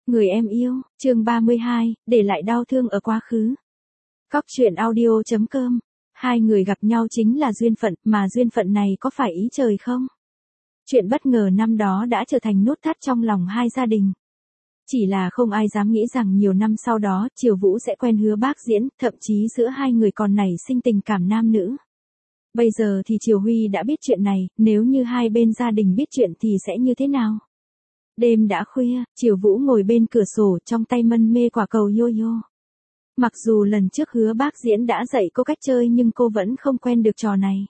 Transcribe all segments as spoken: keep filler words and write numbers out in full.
Người em yêu, chương ba mươi hai, để lại đau thương ở quá khứ. Cóc truyện audio chấm com. Hai người gặp nhau chính là duyên phận, mà duyên phận này có phải ý trời không? Chuyện bất ngờ năm đó đã trở thành nút thắt trong lòng hai gia đình. Chỉ là không ai dám nghĩ rằng nhiều năm sau đó, Triều Vũ sẽ quen Hứa Bác Diễn, thậm chí giữa hai người còn nảy sinh tình cảm nam nữ. Bây giờ thì Triều Huy đã biết chuyện này, nếu như hai bên gia đình biết chuyện thì sẽ như thế nào? Đêm đã khuya, Triều Vũ ngồi bên cửa sổ, trong tay mân mê quả cầu yo-yo. Mặc dù lần trước Hứa Bác Diễn đã dạy cô cách chơi nhưng cô vẫn không quen được trò này.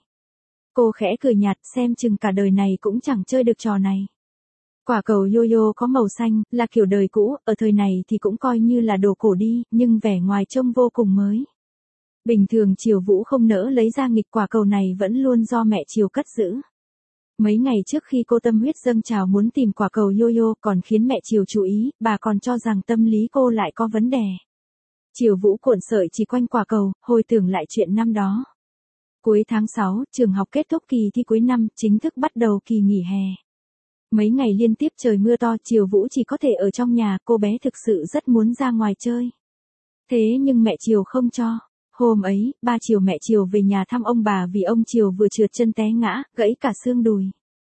Cô khẽ cười nhạt, xem chừng cả đời này cũng chẳng chơi được trò này. Quả cầu yo-yo có màu xanh, là kiểu đời cũ, ở thời này thì cũng coi như là đồ cổ đi, nhưng vẻ ngoài trông vô cùng mới. Bình thường Triều Vũ không nỡ lấy ra nghịch, quả cầu này vẫn luôn do mẹ Triều cất giữ. Mấy ngày trước khi cô tâm huyết dâng trào muốn tìm quả cầu yo-yo còn khiến mẹ Triều chú ý, bà còn cho rằng tâm lý cô lại có vấn đề. Triều Vũ cuộn sợi chỉ quanh quả cầu, hồi tưởng lại chuyện năm đó. Cuối tháng sáu, trường học kết thúc kỳ thi cuối năm, chính thức bắt đầu kỳ nghỉ hè. Mấy ngày liên tiếp trời mưa to, Triều Vũ chỉ có thể ở trong nhà, cô bé thực sự rất muốn ra ngoài chơi. Thế nhưng mẹ Triều không cho. Hôm ấy, ba Triều mẹ Triều về nhà thăm ông bà vì ông Triều vừa trượt chân té ngã, gãy cả xương đùi.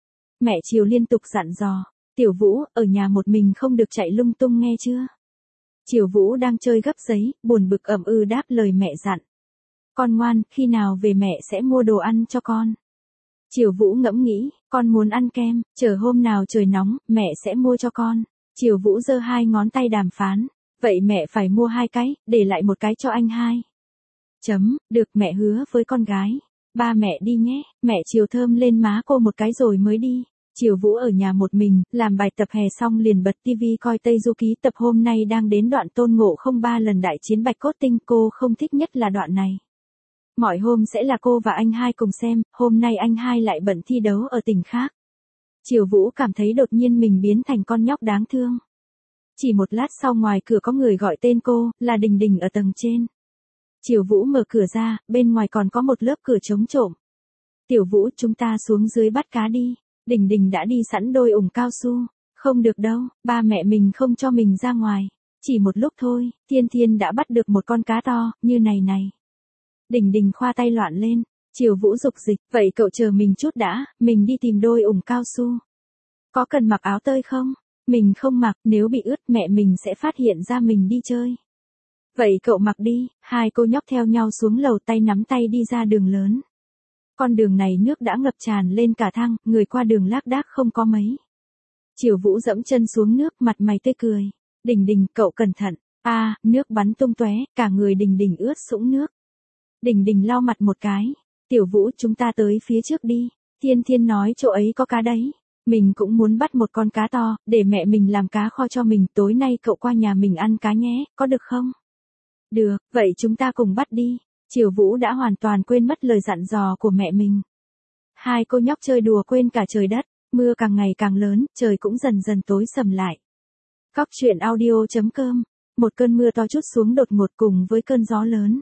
Mẹ Triều liên tục dặn dò, Tiểu Vũ, ở nhà một mình không được chạy lung tung nghe chưa? Triều Vũ đang chơi gấp giấy, buồn bực ậm ừ đáp lời mẹ dặn. Con ngoan, khi nào về mẹ sẽ mua đồ ăn cho con. Triều Vũ ngẫm nghĩ, con muốn ăn kem, chờ hôm nào trời nóng, mẹ sẽ mua cho con. Triều Vũ giơ hai ngón tay đàm phán, vậy mẹ phải mua hai cái, để lại một cái cho anh hai. Chấm, được, mẹ hứa với con gái. Ba mẹ đi nhé, mẹ Triều thơm lên má cô một cái rồi mới đi. Triều Vũ ở nhà một mình, làm bài tập hè xong liền bật tivi coi Tây Du Ký, tập hôm nay đang đến đoạn Tôn Ngộ không ba lần đại chiến Bạch Cốt Tinh, cô không thích nhất là đoạn này. Mọi hôm sẽ là cô và anh hai cùng xem, hôm nay anh hai lại bận thi đấu ở tỉnh khác. Triều Vũ cảm thấy đột nhiên mình biến thành con nhóc đáng thương. Chỉ một lát sau ngoài cửa có người gọi tên cô, là Đình Đình ở tầng trên. Triều Vũ mở cửa ra, bên ngoài còn có một lớp cửa trống trộm. Tiểu Vũ, chúng ta xuống dưới bắt cá đi. Đình Đình đã đi sẵn đôi ủng cao su. Không được đâu, ba mẹ mình không cho mình ra ngoài. Chỉ một lúc thôi, Thiên Thiên đã bắt được một con cá to, như này này. Đình Đình khoa tay loạn lên. Triều Vũ dục dịch, vậy cậu chờ mình chút đã, mình đi tìm đôi ủng cao su. Có cần mặc áo tơi không? Mình không mặc, nếu bị ướt mẹ mình sẽ phát hiện ra mình đi chơi. Vậy cậu mặc đi, hai cô nhóc theo nhau xuống lầu, tay nắm tay đi ra đường lớn. Con đường này nước đã ngập tràn lên cả thang, người qua đường lác đác không có mấy. Triều Vũ dẫm chân xuống nước, mặt mày tươi cười. Đình Đình, cậu cẩn thận. A, à, nước bắn tung tóe, cả người Đình Đình ướt sũng nước. Đình Đình lau mặt một cái. Tiểu Vũ, chúng ta tới phía trước đi. Thiên Thiên nói chỗ ấy có cá đấy. Mình cũng muốn bắt một con cá to, để mẹ mình làm cá kho cho mình, tối nay cậu qua nhà mình ăn cá nhé, có được không? Được, vậy chúng ta cùng bắt đi. Triều Vũ đã hoàn toàn quên mất lời dặn dò của mẹ mình. Hai cô nhóc chơi đùa quên cả trời đất, mưa càng ngày càng lớn, trời cũng dần dần tối sầm lại. Cóc truyện audio chấm com. Một cơn mưa to trút xuống đột ngột cùng với cơn gió lớn.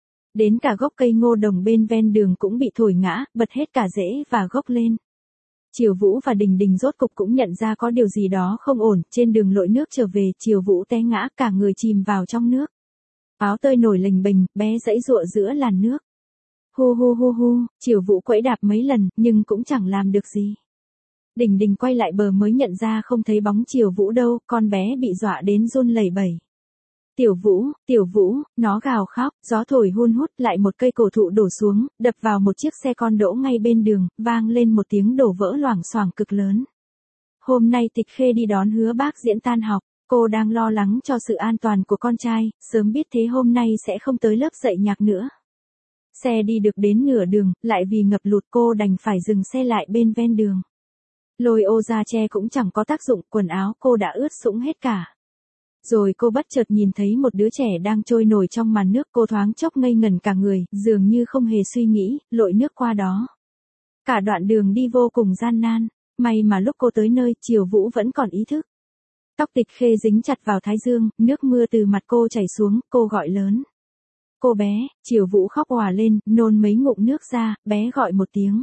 Đến cả gốc cây ngô đồng bên ven đường cũng bị thổi ngã, bật hết cả rễ và gốc lên. Triều Vũ và Đình Đình rốt cục cũng nhận ra có điều gì đó không ổn, trên đường lội nước trở về, Triều Vũ té ngã, cả người chìm vào trong nước. Áo tơi nổi lềnh bềnh, bé giãy giụa giữa làn nước. Hu hu hu hu, Triều Vũ quẫy đạp mấy lần, nhưng cũng chẳng làm được gì. Đình Đình quay lại bờ mới nhận ra không thấy bóng Triều Vũ đâu, con bé bị dọa đến run lẩy bẩy. Tiểu Vũ, Tiểu Vũ, nó gào khóc, gió thổi hun hút, lại một cây cổ thụ đổ xuống, đập vào một chiếc xe con đỗ ngay bên đường, vang lên một tiếng đổ vỡ loảng xoảng cực lớn. Hôm nay Tịch Khê đi đón Hứa Bác Diễn tan học, cô đang lo lắng cho sự an toàn của con trai, sớm biết thế hôm nay sẽ không tới lớp dạy nhạc nữa. Xe đi được đến nửa đường, lại vì ngập lụt cô đành phải dừng xe lại bên ven đường. Lôi ô ra che cũng chẳng có tác dụng, quần áo cô đã ướt sũng hết cả. Rồi cô bất chợt nhìn thấy một đứa trẻ đang trôi nổi trong màn nước, cô thoáng chốc ngây ngẩn cả người, dường như không hề suy nghĩ, lội nước qua đó. Cả đoạn đường đi vô cùng gian nan, may mà lúc cô tới nơi, Triều Vũ vẫn còn ý thức. Tóc Tịch Khê dính chặt vào thái dương, nước mưa từ mặt cô chảy xuống, cô gọi lớn. Cô bé, Triều Vũ khóc òa lên, nôn mấy ngụm nước ra, bé gọi một tiếng.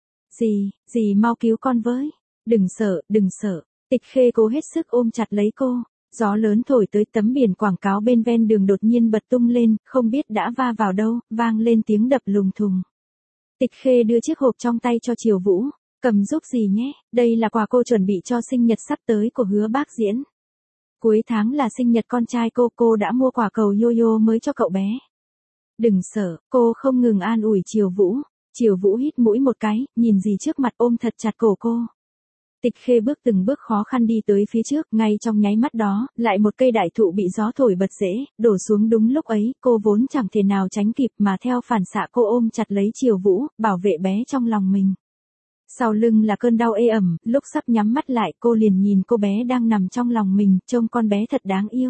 Dì, dì mau cứu con với. Đừng sợ, đừng sợ. Tịch Khê cố hết sức ôm chặt lấy cô. Gió lớn thổi tới, tấm biển quảng cáo bên ven đường đột nhiên bật tung lên, không biết đã va vào đâu, vang lên tiếng đập lùng thùng. Tịch Khê đưa chiếc hộp trong tay cho Triều Vũ, cầm giúp gì nhé, đây là quà cô chuẩn bị cho sinh nhật sắp tới của Hứa Bác Diễn. Cuối tháng là sinh nhật con trai cô, cô đã mua quả cầu yo-yo mới cho cậu bé. Đừng sợ, cô không ngừng an ủi Triều Vũ. Triều Vũ hít mũi một cái, nhìn gì trước mặt ôm thật chặt cổ cô. Tịch Khê bước từng bước khó khăn đi tới phía trước, ngay trong nháy mắt đó, lại một cây đại thụ bị gió thổi bật rễ, đổ xuống đúng lúc ấy, cô vốn chẳng thể nào tránh kịp mà theo phản xạ cô ôm chặt lấy Triều Vũ, bảo vệ bé trong lòng mình. Sau lưng là cơn đau ê ẩm, lúc sắp nhắm mắt lại cô liền nhìn cô bé đang nằm trong lòng mình, trông con bé thật đáng yêu.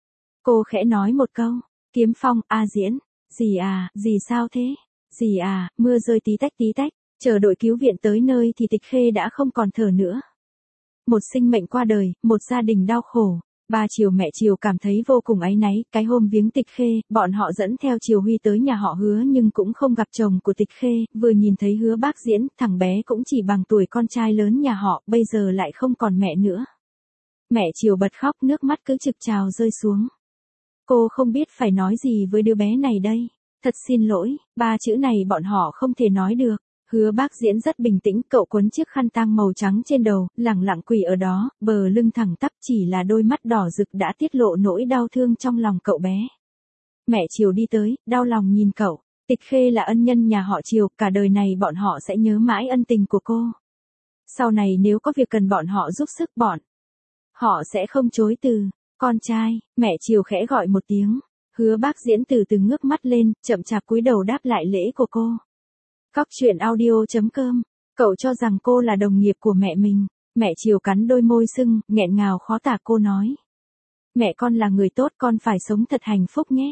Cô khẽ nói một câu, Kiếm Phong, a Diễn, dì à, dì sao thế? Dì à, mưa rơi tí tách tí tách, chờ đội cứu viện tới nơi thì Tịch Khê đã không còn thở nữa. Một sinh mệnh qua đời, một gia đình đau khổ. Ba Triều mẹ Triều cảm thấy vô cùng áy náy, cái hôm viếng Tịch Khê, bọn họ dẫn theo Triều Huy tới nhà họ Hứa nhưng cũng không gặp chồng của Tịch Khê, vừa nhìn thấy Hứa Bác Diễn, thằng bé cũng chỉ bằng tuổi con trai lớn nhà họ, bây giờ lại không còn mẹ nữa. Mẹ Triều bật khóc, nước mắt cứ trực trào rơi xuống. Cô không biết phải nói gì với đứa bé này đây. Thật xin lỗi, ba chữ này bọn họ không thể nói được. Hứa Bác Diễn rất bình tĩnh, cậu quấn chiếc khăn tang màu trắng trên đầu, lẳng lặng quỳ ở đó, bờ lưng thẳng tắp, chỉ là đôi mắt đỏ rực đã tiết lộ nỗi đau thương trong lòng cậu bé. Mẹ Triều đi tới, đau lòng nhìn cậu. Tịch Khê là ân nhân nhà họ Triều, cả đời này bọn họ sẽ nhớ mãi ân tình của cô. Sau này nếu có việc cần bọn họ giúp sức bọn họ sẽ không chối từ. Con trai, mẹ Triều khẽ gọi một tiếng. Hứa Bác Diễn từ từ ngước mắt lên, chậm chạp cúi đầu đáp lại lễ của cô. Cóc truyện audio chấm com. Cậu cho rằng cô là đồng nghiệp của mẹ mình. Mẹ Triều cắn đôi môi sưng, nghẹn ngào khó tả, cô nói. Mẹ con là người tốt, con phải sống thật hạnh phúc nhé.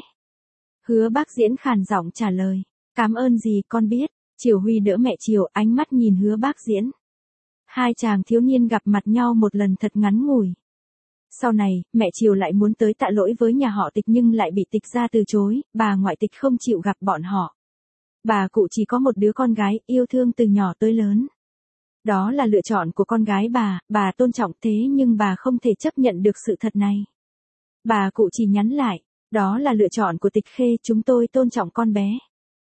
Hứa Bác Diễn khàn giọng trả lời. Cảm ơn gì, con biết. Triều Huy đỡ mẹ Triều, ánh mắt nhìn Hứa Bác Diễn. Hai chàng thiếu niên gặp mặt nhau một lần thật ngắn ngủi. Sau này, mẹ Triều lại muốn tới tạ lỗi với nhà họ Tịch nhưng lại bị Tịch gia từ chối, bà ngoại Tịch không chịu gặp bọn họ. Bà cụ chỉ có một đứa con gái, yêu thương từ nhỏ tới lớn. Đó là lựa chọn của con gái bà, bà tôn trọng thế nhưng bà không thể chấp nhận được sự thật này. Bà cụ chỉ nhắn lại, đó là lựa chọn của Tịch Khê, chúng tôi tôn trọng con bé.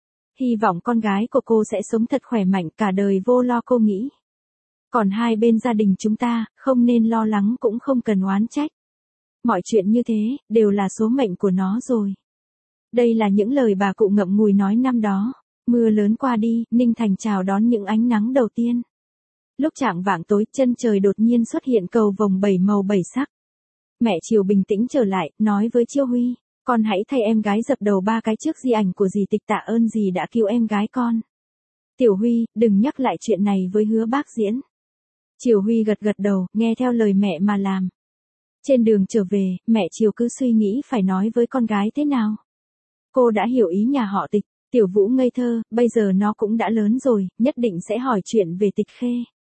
Hy vọng con gái của cô sẽ sống thật khỏe mạnh cả đời vô lo, cô nghĩ. Còn hai bên gia đình chúng ta, không nên lo lắng cũng không cần oán trách. Mọi chuyện như thế, đều là số mệnh của nó rồi. Đây là những lời bà cụ ngậm ngùi nói năm đó. Mưa lớn qua đi, Ninh Thành chào đón những ánh nắng đầu tiên. Lúc chạng vạng tối, chân trời đột nhiên xuất hiện cầu vồng bảy màu bảy sắc. Mẹ Triều bình tĩnh trở lại, nói với Chiêu Huy, con hãy thay em gái dập đầu ba cái trước di ảnh của dì Tịch, tạ ơn dì đã cứu em gái con. Tiểu Huy, đừng nhắc lại chuyện này với Hứa Bác Diễn. Triều Huy gật gật đầu, nghe theo lời mẹ mà làm. Trên đường trở về, mẹ Triều cứ suy nghĩ phải nói với con gái thế nào. Cô đã hiểu ý nhà họ Tịch. Tiểu Vũ ngây thơ, bây giờ nó cũng đã lớn rồi, nhất định sẽ hỏi chuyện về Tịch Khê.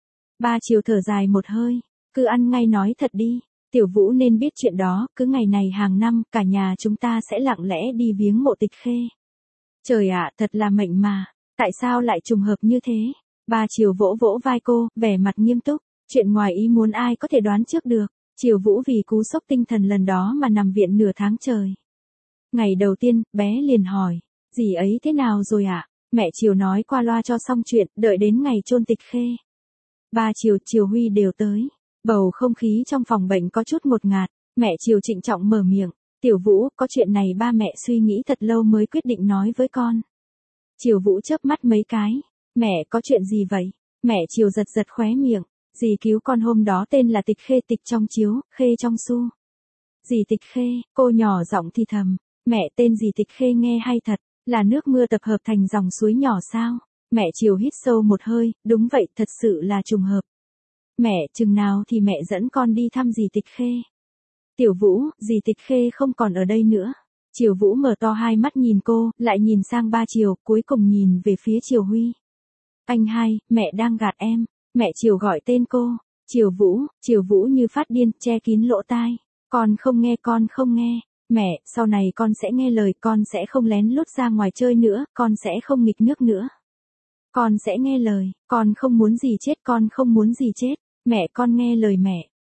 Ba Triều thở dài một hơi, cứ ăn ngay nói thật đi, Tiểu Vũ nên biết chuyện đó, cứ ngày này hàng năm, cả nhà chúng ta sẽ lặng lẽ đi viếng mộ Tịch Khê. Trời ạ, thật là mệnh mà, tại sao lại trùng hợp như thế? Ba Triều vỗ vỗ vai cô, vẻ mặt nghiêm túc, chuyện ngoài ý muốn ai có thể đoán trước được. Triều Vũ vì cú sốc tinh thần lần đó mà nằm viện nửa tháng trời. Ngày đầu tiên, bé liền hỏi. Dì ấy thế nào rồi ạ? À? Mẹ Triều nói qua loa cho xong chuyện, đợi đến ngày chôn Tịch Khê. Ba Triều, Triều Huy đều tới. Bầu không khí trong phòng bệnh có chút ngột ngạt, mẹ Triều trịnh trọng mở miệng. Tiểu Vũ, có chuyện này ba mẹ suy nghĩ thật lâu mới quyết định nói với con. Triều Vũ chớp mắt mấy cái. Mẹ, có chuyện gì vậy? Mẹ Triều giật giật khóe miệng. Dì cứu con hôm đó tên là Tịch Khê, Tịch trong chiếu, Khê trong su. Dì Tịch Khê, cô nhỏ giọng thì thầm. Mẹ, tên dì Tịch Khê nghe hay thật. Là nước mưa tập hợp thành dòng suối nhỏ sao? Mẹ Triều hít sâu một hơi, đúng vậy, thật sự là trùng hợp. Mẹ, chừng nào thì mẹ dẫn con đi thăm dì Tịch Khê. Tiểu Vũ, dì Tịch Khê không còn ở đây nữa. Triều Vũ mở to hai mắt nhìn cô, lại nhìn sang ba Triều, cuối cùng nhìn về phía Triều Huy. Anh hai, mẹ đang gạt em. Mẹ Triều gọi tên cô. Triều Vũ, Triều Vũ như phát điên, che kín lỗ tai. Con không nghe, con không nghe. Mẹ, sau này con sẽ nghe lời, con sẽ không lén lút ra ngoài chơi nữa, con sẽ không nghịch nước nữa. Con sẽ nghe lời, con không muốn gì chết, con không muốn gì chết. Mẹ, con nghe lời mẹ.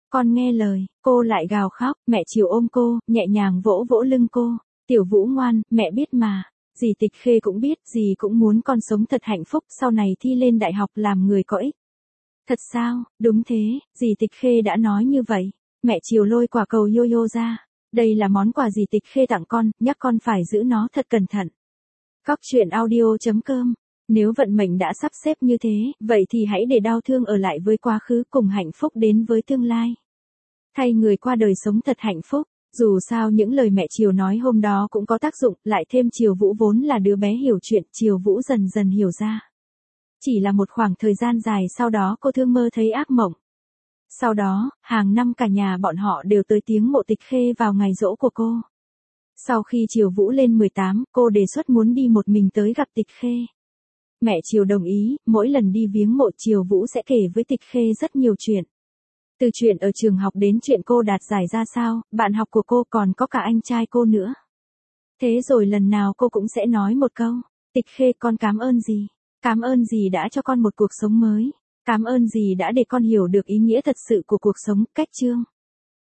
Con nghe lời, cô lại gào khóc, mẹ chiều ôm cô, nhẹ nhàng vỗ vỗ lưng cô. Tiểu Vũ ngoan, mẹ biết mà. Dì Tịch Khê cũng biết, dì cũng muốn con sống thật hạnh phúc, sau này thi lên đại học làm người có ích. Thật sao, đúng thế, dì Tịch Khê đã nói như vậy. Mẹ chiều lôi quả cầu yo-yo ra. Đây là món quà dì Tịch Khê tặng con, nhắc con phải giữ nó thật cẩn thận. Cóc truyện audio chấm com. Nếu vận mệnh đã sắp xếp như thế, vậy thì hãy để đau thương ở lại với quá khứ, cùng hạnh phúc đến với tương lai. Thay người qua đời sống thật hạnh phúc. Dù sao những lời mẹ Triều nói hôm đó cũng có tác dụng, lại thêm Triều Vũ vốn là đứa bé hiểu chuyện, Triều Vũ dần dần hiểu ra. Chỉ là một khoảng thời gian dài sau đó cô thương mơ thấy ác mộng. Sau đó, hàng năm cả nhà bọn họ đều tới viếng mộ Tịch Khê vào ngày giỗ của cô. Sau khi Triều Vũ lên mười tám, cô đề xuất muốn đi một mình tới gặp Tịch Khê. Mẹ Triều đồng ý, mỗi lần đi viếng mộ Triều Vũ sẽ kể với Tịch Khê rất nhiều chuyện. Từ chuyện ở trường học đến chuyện cô đạt giải ra sao, bạn học của cô còn có cả anh trai cô nữa. Thế rồi lần nào cô cũng sẽ nói một câu, Tịch Khê con cảm ơn dì. Cảm ơn dì đã cho con một cuộc sống mới. Cảm ơn dì đã để con hiểu được ý nghĩa thật sự của cuộc sống. Cách chương.